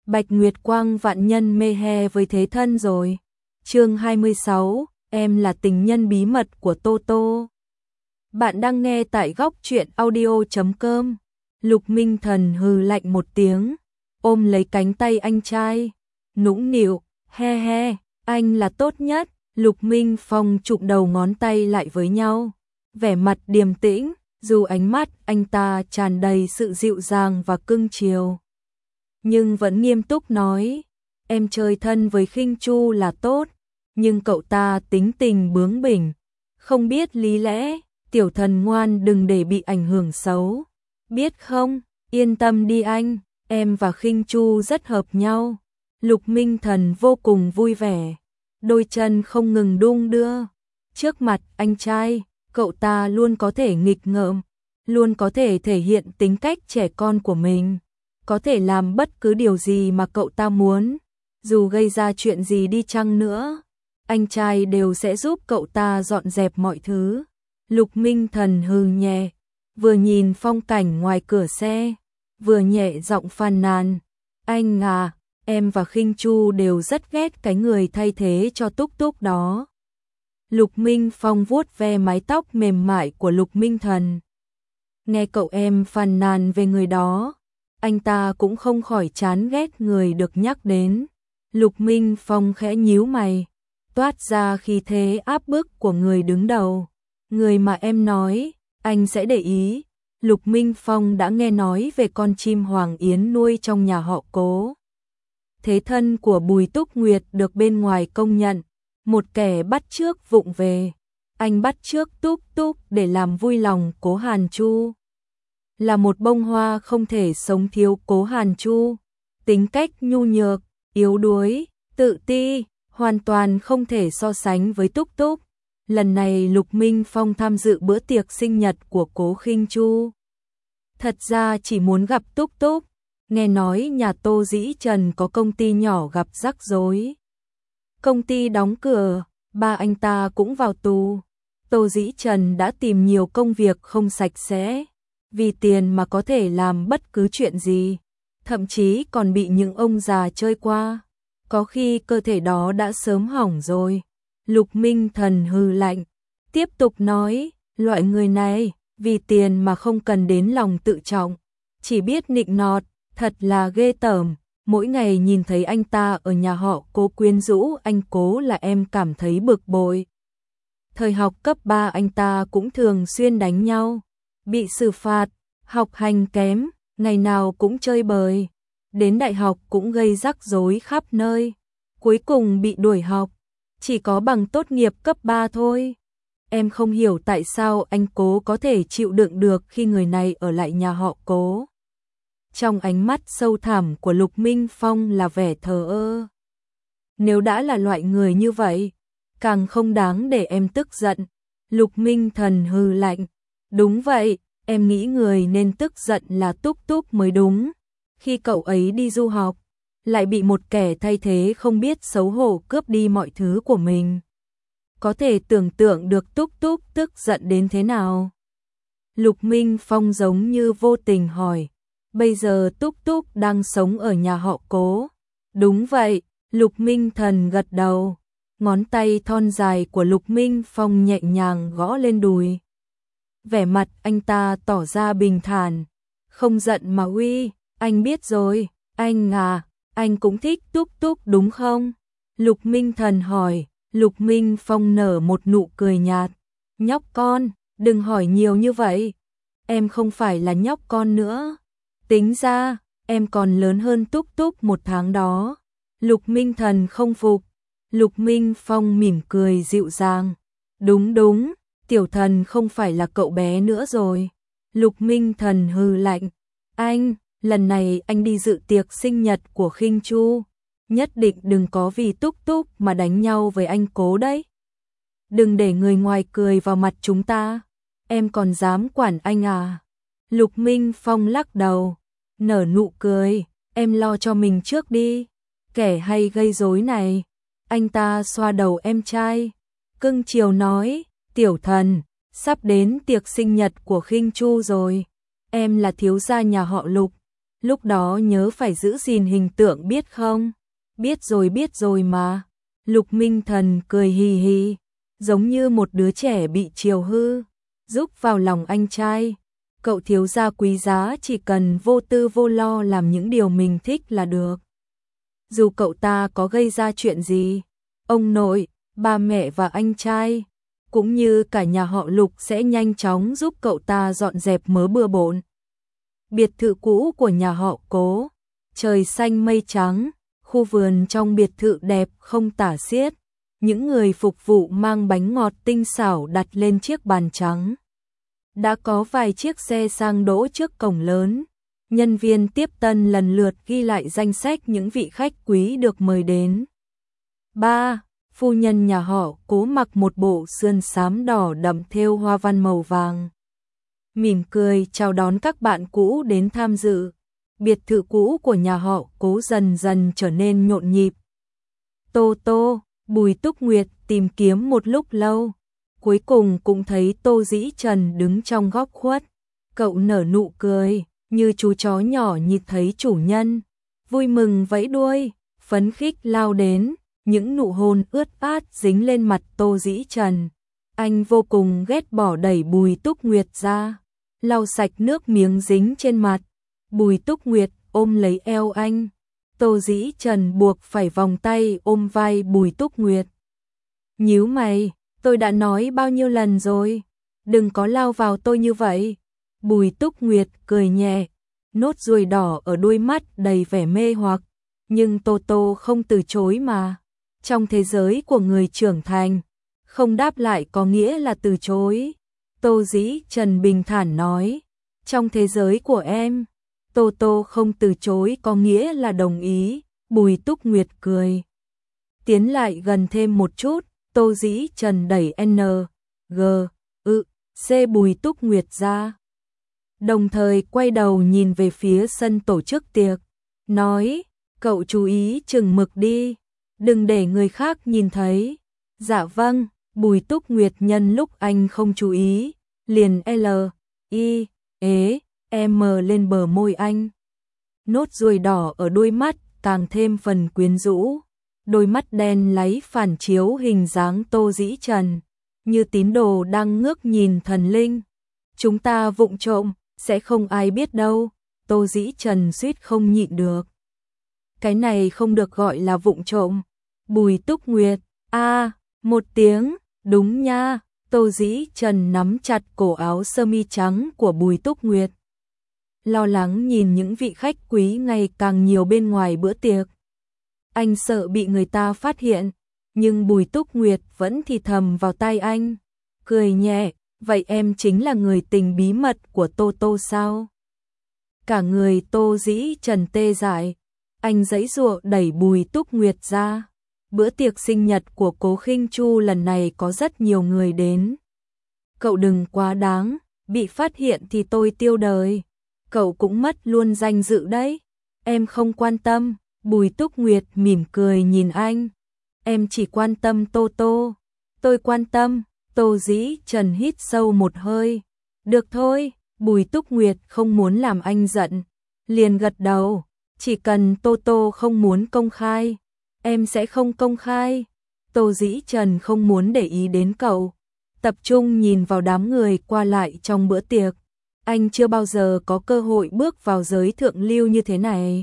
Bạch Nguyệt Quang vạn nhân mê he với thế thân rồi. Chương 26, em là tình nhân bí mật của Tô Tô. Bạn đang nghe tại góc truyện audio.com. Lục Minh Thần hừ lạnh một tiếng, ôm lấy cánh tay anh trai, nũng nịu, he he, anh là tốt nhất. Lục Minh Phong chụm đầu ngón tay lại với nhau, vẻ mặt điềm tĩnh, dù ánh mắt anh ta tràn đầy sự dịu dàng và cưng chiều, nhưng vẫn nghiêm túc nói, em chơi thân với Khinh Chu là tốt, nhưng cậu ta tính tình bướng bỉnh, không biết lý lẽ, tiểu thần ngoan đừng để bị ảnh hưởng xấu, biết không? Yên tâm đi anh, em và Khinh Chu rất hợp nhau. Lục Minh Thần vô cùng vui vẻ, đôi chân không ngừng đung đưa. Trước mặt anh trai, cậu ta luôn có thể nghịch ngợm, luôn có thể thể hiện tính cách trẻ con của mình, có thể làm bất cứ điều gì mà cậu ta muốn, dù gây ra chuyện gì đi chăng nữa, anh trai đều sẽ giúp cậu ta dọn dẹp mọi thứ. Lục Minh Thần hừ nhẹ, vừa nhìn phong cảnh ngoài cửa xe, vừa nhẹ giọng phàn nàn, anh à, em và Khinh Chu đều rất ghét cái người thay thế cho Túc Túc đó. Lục Minh Phong vuốt ve mái tóc mềm mại của Lục Minh Thần. Nghe cậu em phàn nàn về người đó, anh ta cũng không khỏi chán ghét người được nhắc đến. Lục Minh Phong khẽ nhíu mày, toát ra khí thế áp bức của người đứng đầu. Người mà em nói, anh sẽ để ý. Lục Minh Phong đã nghe nói về con chim Hoàng Yến nuôi trong nhà họ Cố. Thế thân của Bùi Túc Nguyệt được bên ngoài công nhận, một kẻ bắt chước vụng về. Anh bắt chước Túc Túc để làm vui lòng Cố Hàn Chu. Là một bông hoa không thể sống thiếu Cố Hàn Chu. Tính cách nhu nhược, yếu đuối, tự ti, hoàn toàn không thể so sánh với Túc Túc. Lần này Lục Minh Phong tham dự bữa tiệc sinh nhật của Cố Khinh Chu. Thật ra chỉ muốn gặp Túc Túc. Nghe nói nhà Tô Dĩ Trần có công ty nhỏ gặp rắc rối. Công ty đóng cửa, ba anh ta cũng vào tù. Tô Dĩ Trần đã tìm nhiều công việc không sạch sẽ, vì tiền mà có thể làm bất cứ chuyện gì, thậm chí còn bị những ông già chơi qua. Có khi cơ thể đó đã sớm hỏng rồi. Lục Minh Thần hừ lạnh, tiếp tục nói, loại người này, vì tiền mà không cần đến lòng tự trọng, chỉ biết nịnh nọt, thật là ghê tởm. Mỗi ngày nhìn thấy anh ta ở nhà họ Cố quyến rũ anh Cố là em cảm thấy bực bội. Thời học cấp 3 anh ta cũng thường xuyên đánh nhau, bị xử phạt, học hành kém, ngày nào cũng chơi bời. Đến đại học cũng gây rắc rối khắp nơi, cuối cùng bị đuổi học, chỉ có bằng tốt nghiệp cấp 3 thôi. Em không hiểu tại sao anh Cố có thể chịu đựng được khi người này ở lại nhà họ Cố. Trong ánh mắt sâu thẳm của Lục Minh Phong là vẻ thờ ơ. Nếu đã là loại người như vậy, càng không đáng để em tức giận. Lục Minh Thần hừ lạnh, đúng vậy, em nghĩ người nên tức giận là Túc Túc mới đúng. Khi cậu ấy đi du học, lại bị một kẻ thay thế không biết xấu hổ cướp đi mọi thứ của mình. Có thể tưởng tượng được Túc Túc tức giận đến thế nào. Lục Minh Phong giống như vô tình hỏi, bây giờ Túc Túc đang sống ở nhà họ Cố. Đúng vậy, Lục Minh Thần gật đầu, ngón tay thon dài của Lục Minh Phong nhẹ nhàng gõ lên đùi. Vẻ mặt anh ta tỏ ra bình thản, không giận mà uy, anh biết rồi, anh à, anh cũng thích Túc Túc đúng không? Lục Minh Thần hỏi. Lục Minh Phong nở một nụ cười nhạt, nhóc con, đừng hỏi nhiều như vậy, em không phải là nhóc con nữa, tính ra, em còn lớn hơn Túc Túc 1 tháng đó. Lục Minh Thần không phục. Lục Minh Phong mỉm cười dịu dàng, đúng đúng, tiểu thần không phải là cậu bé nữa rồi. Lục Minh Thần hừ lạnh, anh, lần này anh đi dự tiệc sinh nhật của Khinh Chu, nhất định đừng có vì Túc Túc mà đánh nhau với anh Cố đấy. Đừng để người ngoài cười vào mặt chúng ta, em còn dám quản anh à? Lục Minh Phong lắc đầu, nở nụ cười, em lo cho mình trước đi, kẻ hay gây rối này. Anh ta xoa đầu em trai, cưng chiều nói, tiểu thần, sắp đến tiệc sinh nhật của Khinh Chu rồi, em là thiếu gia nhà họ Lục, lúc đó nhớ phải giữ gìn hình tượng biết không? Biết rồi mà. Lục Minh Thần cười hì hì, giống như một đứa trẻ bị chiều hư, giúp vào lòng anh trai. Cậu thiếu gia quý giá chỉ cần vô tư vô lo làm những điều mình thích là được. Dù cậu ta có gây ra chuyện gì, ông nội, ba mẹ và anh trai, cũng như cả nhà họ Lục sẽ nhanh chóng giúp cậu ta dọn dẹp mớ bừa bộn. Biệt thự cũ của nhà họ Cố, trời xanh mây trắng, khu vườn trong biệt thự đẹp không tả xiết. Những người phục vụ mang bánh ngọt tinh xảo đặt lên chiếc bàn trắng. Đã có vài chiếc xe sang đỗ trước cổng lớn. Nhân viên tiếp tân lần lượt ghi lại danh sách những vị khách quý được mời đến. 3. Phu nhân nhà họ Cố mặc một bộ sườn xám đỏ đậm thêu hoa văn màu vàng. Mỉm cười chào đón các bạn cũ đến tham dự. Biệt thự cũ của nhà họ Cố dần dần trở nên nhộn nhịp. Tô Tô, Bùi Túc Nguyệt tìm kiếm một lúc lâu, cuối cùng cũng thấy Tô Dĩ Trần đứng trong góc khuất. Cậu nở nụ cười, như chú chó nhỏ nhìn thấy chủ nhân, vui mừng vẫy đuôi, phấn khích lao đến, những nụ hôn ướt át dính lên mặt Tô Dĩ Trần. Anh vô cùng ghét bỏ đẩy Bùi Túc Nguyệt ra, lau sạch nước miếng dính trên mặt. Bùi Túc Nguyệt ôm lấy eo anh. Tô Dĩ Trần buộc phải vòng tay ôm vai Bùi Túc Nguyệt. Nhíu mày, tôi đã nói bao nhiêu lần rồi, đừng có lao vào tôi như vậy. Bùi Túc Nguyệt cười nhẹ, nốt ruồi đỏ ở đôi mắt đầy vẻ mê hoặc, nhưng Tô Tô không từ chối mà. Trong thế giới của người trưởng thành, không đáp lại có nghĩa là từ chối. Tô Dĩ Trần bình thản nói, trong thế giới của em, Tô Tô không từ chối có nghĩa là đồng ý. Bùi Túc Nguyệt cười, tiến lại gần thêm một chút. Tô Dĩ Trần đẩy C Bùi Túc Nguyệt ra, đồng thời quay đầu nhìn về phía sân tổ chức tiệc, nói, cậu chú ý chừng mực đi, đừng để người khác nhìn thấy. Dạ vâng. Bùi Túc Nguyệt nhân lúc anh không chú ý, liền M lên bờ môi anh. Nốt ruồi đỏ ở đôi mắt càng thêm phần quyến rũ, đôi mắt đen láy phản chiếu hình dáng Tô Dĩ Trần, như tín đồ đang ngước nhìn thần linh. Chúng ta vụng trộm, sẽ không ai biết đâu. Tô Dĩ Trần suýt không nhịn được. Cái này không được gọi là vụng trộm. Bùi Túc Nguyệt, một tiếng, đúng nha. Tô Dĩ Trần nắm chặt cổ áo sơ mi trắng của Bùi Túc Nguyệt, lo lắng nhìn những vị khách quý ngày càng nhiều bên ngoài bữa tiệc. Anh sợ bị người ta phát hiện, nhưng Bùi Túc Nguyệt vẫn thì thầm vào tai anh, cười nhẹ, vậy em chính là người tình bí mật của Tô Tô sao? Cả người Tô Dĩ Trần tê dại, anh giãy giụa đẩy Bùi Túc Nguyệt ra. Bữa tiệc sinh nhật của Cố Khinh Chu lần này có rất nhiều người đến. Cậu đừng quá đáng, bị phát hiện thì tôi tiêu đời. Cậu cũng mất luôn danh dự đấy. Em không quan tâm. Bùi Túc Nguyệt mỉm cười nhìn anh. Em chỉ quan tâm Tô Tô. Tôi quan tâm. Tô Dĩ Trần hít sâu một hơi. Được thôi. Bùi Túc Nguyệt không muốn làm anh giận, liền gật đầu. Chỉ cần Tô Tô không muốn công khai, em sẽ không công khai. Tô Dĩ Trần không muốn để ý đến cậu, tập trung nhìn vào đám người qua lại trong bữa tiệc. Anh chưa bao giờ có cơ hội bước vào giới thượng lưu như thế này.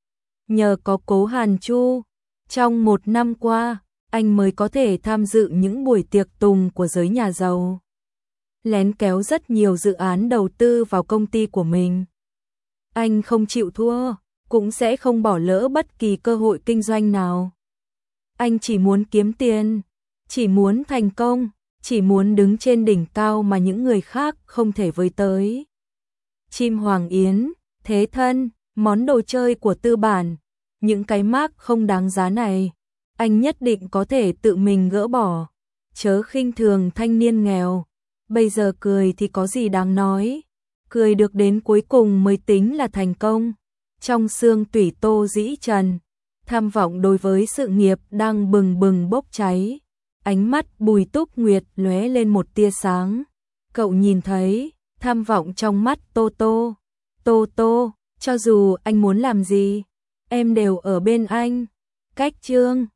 Nhờ có Cố Hàn Chu, trong 1 năm qua, anh mới có thể tham dự những buổi tiệc tùng của giới nhà giàu, lén kéo rất nhiều dự án đầu tư vào công ty của mình. Anh không chịu thua, cũng sẽ không bỏ lỡ bất kỳ cơ hội kinh doanh nào. Anh chỉ muốn kiếm tiền, chỉ muốn thành công, chỉ muốn đứng trên đỉnh cao mà những người khác không thể với tới. Chim Hoàng Yến, thế thân, món đồ chơi của tư bản, những cái mác không đáng giá này, anh nhất định có thể tự mình gỡ bỏ. Chớ khinh thường thanh niên nghèo, bây giờ cười thì có gì đáng nói, cười được đến cuối cùng mới tính là thành công. Trong xương tủy Tô Dĩ Trần, tham vọng đối với sự nghiệp đang bừng bừng bốc cháy. Ánh mắt Bùi Túc Nguyệt lóe lên một tia sáng. Cậu nhìn thấy tham vọng trong mắt Tô Tô. Tô Tô, Cho dù anh muốn làm gì, em đều ở bên anh. Cách chương